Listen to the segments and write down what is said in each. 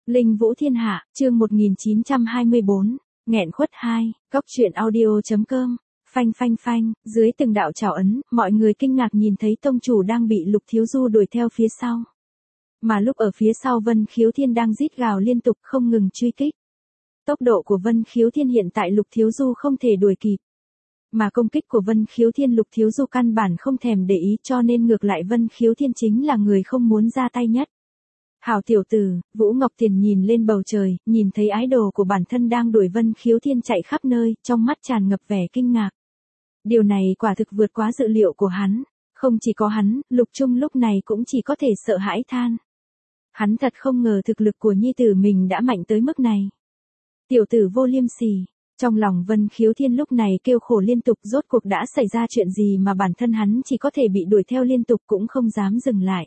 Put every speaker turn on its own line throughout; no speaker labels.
Linh Vũ Thiên Hạ, chương 1924, nghẹn khuất 2, góc truyện audio.com, phanh phanh phanh, dưới từng đạo chảo ấn, mọi người kinh ngạc nhìn thấy tông chủ đang bị Lục Thiếu Du đuổi theo phía sau. Mà lúc ở phía sau Vân Khiếu Thiên đang rít gào liên tục không ngừng truy kích. Tốc độ của Vân Khiếu Thiên hiện tại Lục Thiếu Du không thể đuổi kịp. Mà công kích của Vân Khiếu Thiên Lục Thiếu Du căn bản không thèm để ý, cho nên ngược lại Vân Khiếu Thiên chính là người không muốn ra tay nhất. Hảo tiểu tử, Vũ Ngọc Tiền nhìn lên bầu trời, nhìn thấy ái đồ của bản thân đang đuổi Vân Khiếu Thiên chạy khắp nơi, trong mắt tràn ngập vẻ kinh ngạc. Điều này quả thực vượt quá dự liệu của hắn. Không chỉ có hắn, Lục Trung lúc này cũng chỉ có thể sợ hãi than. Hắn thật không ngờ thực lực của nhi tử mình đã mạnh tới mức này. Tiểu tử vô liêm sỉ. Trong lòng Vân Khiếu Thiên lúc này kêu khổ liên tục, rốt cuộc đã xảy ra chuyện gì mà bản thân hắn chỉ có thể bị đuổi theo liên tục cũng không dám dừng lại.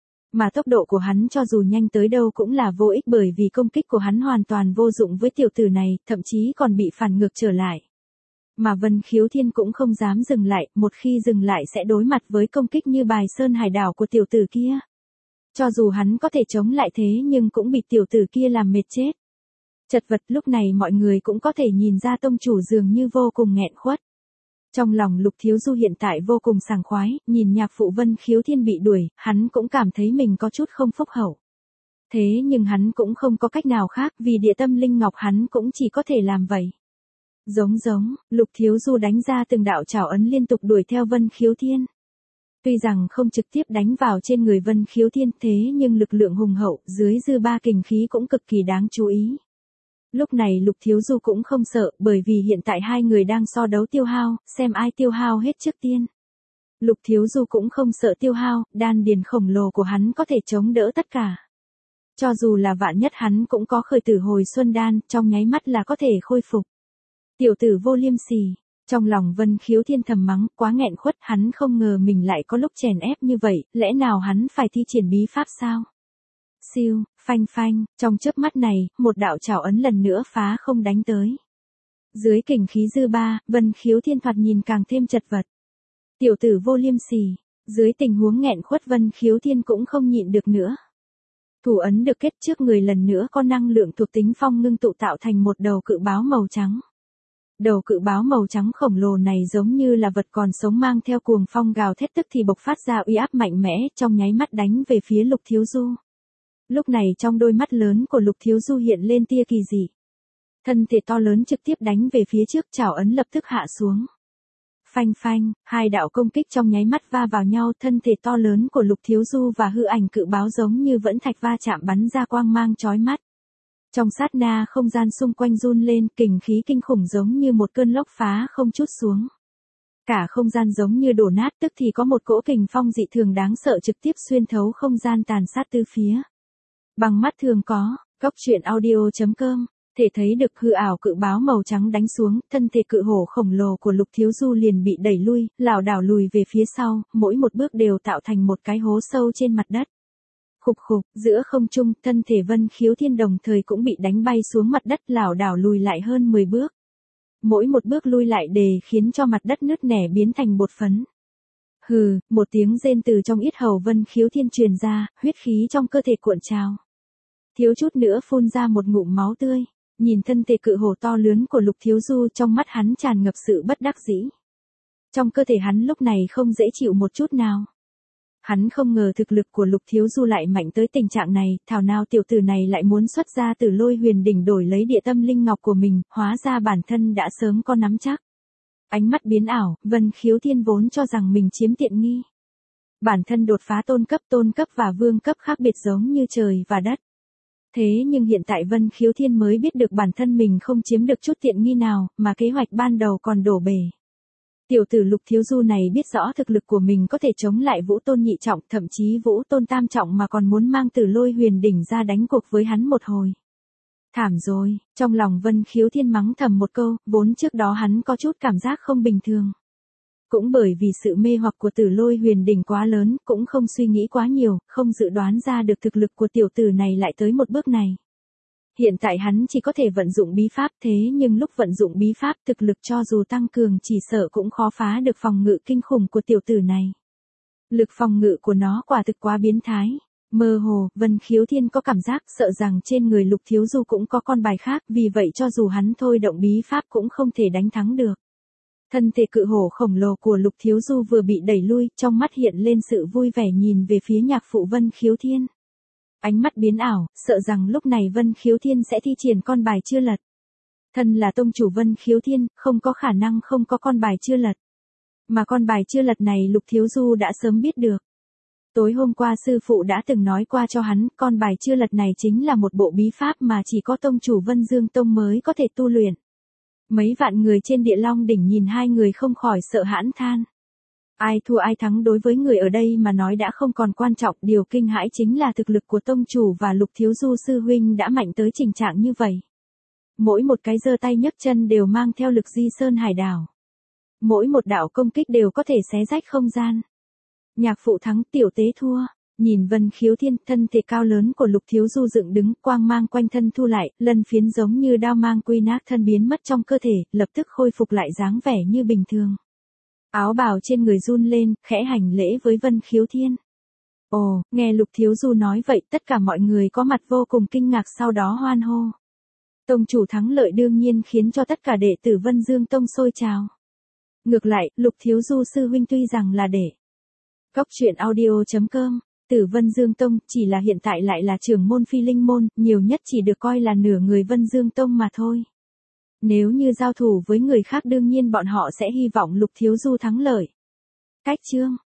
Mà tốc độ của hắn cho dù nhanh tới đâu cũng là vô ích, bởi vì công kích của hắn hoàn toàn vô dụng với tiểu tử này, thậm chí còn bị phản ngược trở lại. Mà Vân Khiếu Thiên cũng không dám dừng lại, một khi dừng lại sẽ đối mặt với công kích như bài sơn hải đảo của tiểu tử kia. Cho dù hắn có thể chống lại thế nhưng cũng bị tiểu tử kia làm mệt chết. Chật vật lúc này mọi người cũng có thể nhìn ra tông chủ dường như vô cùng nghẹn khuất. Trong lòng Lục Thiếu Du hiện tại vô cùng sảng khoái, nhìn nhạc phụ Vân Khiếu Thiên bị đuổi, hắn cũng cảm thấy mình có chút không phúc hậu. Thế nhưng hắn cũng không có cách nào khác, vì địa tâm linh ngọc hắn cũng chỉ có thể làm vậy. Giống, Lục Thiếu Du đánh ra từng đạo trảo ấn liên tục đuổi theo Vân Khiếu Thiên. Tuy rằng không trực tiếp đánh vào trên người Vân Khiếu Thiên, thế nhưng lực lượng hùng hậu, dưới dư ba kình khí cũng cực kỳ đáng chú ý. Lúc này Lục Thiếu Du cũng không sợ, bởi vì hiện tại hai người đang so đấu tiêu hao, xem ai tiêu hao hết trước tiên. Lục Thiếu Du cũng không sợ tiêu hao, đan điền khổng lồ của hắn có thể chống đỡ tất cả. Cho dù là vạn nhất hắn cũng có khởi tử hồi xuân đan, trong nháy mắt là có thể khôi phục. Tiểu tử vô liêm sỉ. Trong lòng Vân Khiếu Thiên thầm mắng, quá nghẹn khuất, hắn không ngờ mình lại có lúc chèn ép như vậy, lẽ nào hắn phải thi triển bí pháp sao? Siêu, phanh phanh, trong chớp mắt này, một đạo trảo ấn lần nữa phá không đánh tới. Dưới kình khí dư ba, Vân Khiếu Thiên thoạt nhìn càng thêm chật vật. Tiểu tử vô liêm sỉ, dưới tình huống nghẹn khuất Vân Khiếu Thiên cũng không nhịn được nữa. Thủ ấn được kết trước người lần nữa có năng lượng thuộc tính phong ngưng tụ tạo thành một đầu cự báo màu trắng. Đầu cự báo màu trắng khổng lồ này giống như là vật còn sống mang theo cuồng phong gào thét, tức thì bộc phát ra uy áp mạnh mẽ, trong nháy mắt đánh về phía Lục Thiếu Du. Lúc này trong đôi mắt lớn của Lục Thiếu Du hiện lên tia kỳ dị. Thân thể to lớn trực tiếp đánh về phía trước, trảo ấn lập tức hạ xuống. Phanh phanh, hai đạo công kích trong nháy mắt va vào nhau, thân thể to lớn của Lục Thiếu Du và hư ảnh cự báo giống như vẫn thạch va chạm bắn ra quang mang chói mắt. Trong sát na không gian xung quanh run lên, kình khí kinh khủng giống như một cơn lốc phá không trút xuống. Cả không gian giống như đổ nát, tức thì có một cỗ kình phong dị thường đáng sợ trực tiếp xuyên thấu không gian, tàn sát tứ phía. Bằng mắt thường có, góc truyện audio.com, thể thấy được hư ảo cự báo màu trắng đánh xuống, thân thể cự hổ khổng lồ của Lục Thiếu Du liền bị đẩy lui, lảo đảo lùi về phía sau, mỗi một bước đều tạo thành một cái hố sâu trên mặt đất. Khục khục, giữa không trung, thân thể Vân Khiếu Thiên đồng thời cũng bị đánh bay xuống mặt đất, lảo đảo lùi lại hơn 10 bước. Mỗi một bước lui lại đều khiến cho mặt đất nứt nẻ biến thành bột phấn. Hừ, một tiếng rên từ trong yết hầu Vân Khiếu Thiên truyền ra, huyết khí trong cơ thể cuộn trào. Thiếu chút nữa phun ra một ngụm máu tươi, nhìn thân thể cự hổ to lớn của Lục Thiếu Du, trong mắt hắn tràn ngập sự bất đắc dĩ. Trong cơ thể hắn lúc này không dễ chịu một chút nào. Hắn không ngờ thực lực của Lục Thiếu Du lại mạnh tới tình trạng này, thảo nào tiểu tử này lại muốn xuất ra Tử Lôi Huyền Đỉnh đổi lấy địa tâm linh ngọc của mình, hóa ra bản thân đã sớm có nắm chắc. Ánh mắt biến ảo, Vân Khiếu Thiên vốn cho rằng mình chiếm tiện nghi. Bản thân đột phá tôn cấp và vương cấp khác biệt giống như trời và đất. Thế nhưng hiện tại Vân Khiếu Thiên mới biết được bản thân mình không chiếm được chút tiện nghi nào, mà kế hoạch ban đầu còn đổ bể. Tiểu tử Lục Thiếu Du này biết rõ thực lực của mình có thể chống lại Vũ Tôn nhị trọng, thậm chí Vũ Tôn tam trọng, mà còn muốn mang Tử Lôi Huyền Đỉnh ra đánh cuộc với hắn một hồi. Thảm rồi, trong lòng Vân Khiếu Thiên mắng thầm một câu, vốn trước đó hắn có chút cảm giác không bình thường. Cũng bởi vì sự mê hoặc của Tử Lôi Huyền Đỉnh quá lớn, cũng không suy nghĩ quá nhiều, không dự đoán ra được thực lực của tiểu tử này lại tới một bước này. Hiện tại hắn chỉ có thể vận dụng bí pháp, thế nhưng lúc vận dụng bí pháp thực lực cho dù tăng cường chỉ sợ cũng khó phá được phòng ngự kinh khủng của tiểu tử này. Lực phòng ngự của nó quả thực quá biến thái. Mơ hồ, Vân Khiếu Thiên có cảm giác sợ rằng trên người Lục Thiếu Du cũng có con bài khác, vì vậy cho dù hắn thôi động bí pháp cũng không thể đánh thắng được. Thân thể cự hổ khổng lồ của Lục Thiếu Du vừa bị đẩy lui, trong mắt hiện lên sự vui vẻ nhìn về phía nhạc phụ Vân Khiếu Thiên. Ánh mắt biến ảo, sợ rằng lúc này Vân Khiếu Thiên sẽ thi triển con bài chưa lật. Thân là tông chủ Vân Khiếu Thiên, không có khả năng không có con bài chưa lật. Mà con bài chưa lật này Lục Thiếu Du đã sớm biết được. Tối hôm qua sư phụ đã từng nói qua cho hắn, con bài chưa lật này chính là một bộ bí pháp mà chỉ có tông chủ Vân Dương Tông mới có thể tu luyện. Mấy vạn người trên Địa Long đỉnh nhìn hai người không khỏi sợ hãi than. Ai thua ai thắng đối với người ở đây mà nói đã không còn quan trọng, điều kinh hãi chính là thực lực của tông chủ và Lục Thiếu Du sư huynh đã mạnh tới trình trạng như vậy. Mỗi một cái giơ tay nhấc chân đều mang theo lực di sơn hải đảo. Mỗi một đạo công kích đều có thể xé rách không gian. Nhạc phụ thắng, tiểu tế thua. Nhìn Vân Khiếu Thiên, thân thể cao lớn của Lục Thiếu Du dựng đứng, quang mang quanh thân thu lại, lân phiến giống như đao mang quy nát thân biến mất trong cơ thể, lập tức khôi phục lại dáng vẻ như bình thường. Áo bào trên người run lên, khẽ hành lễ với Vân Khiếu Thiên. Ồ, nghe Lục Thiếu Du nói vậy, tất cả mọi người có mặt vô cùng kinh ngạc, sau đó hoan hô. Tông chủ thắng lợi đương nhiên khiến cho tất cả đệ tử Vân Dương Tông sôi trào. Ngược lại, Lục Thiếu Du sư huynh tuy rằng là đệ Cóc truyện audio.com, tử Vân Dương Tông, chỉ là hiện tại lại là trưởng môn Phi Linh môn, nhiều nhất chỉ được coi là nửa người Vân Dương Tông mà thôi. Nếu như giao thủ với người khác đương nhiên bọn họ sẽ hy vọng Lục Thiếu Du thắng lợi. Cách chương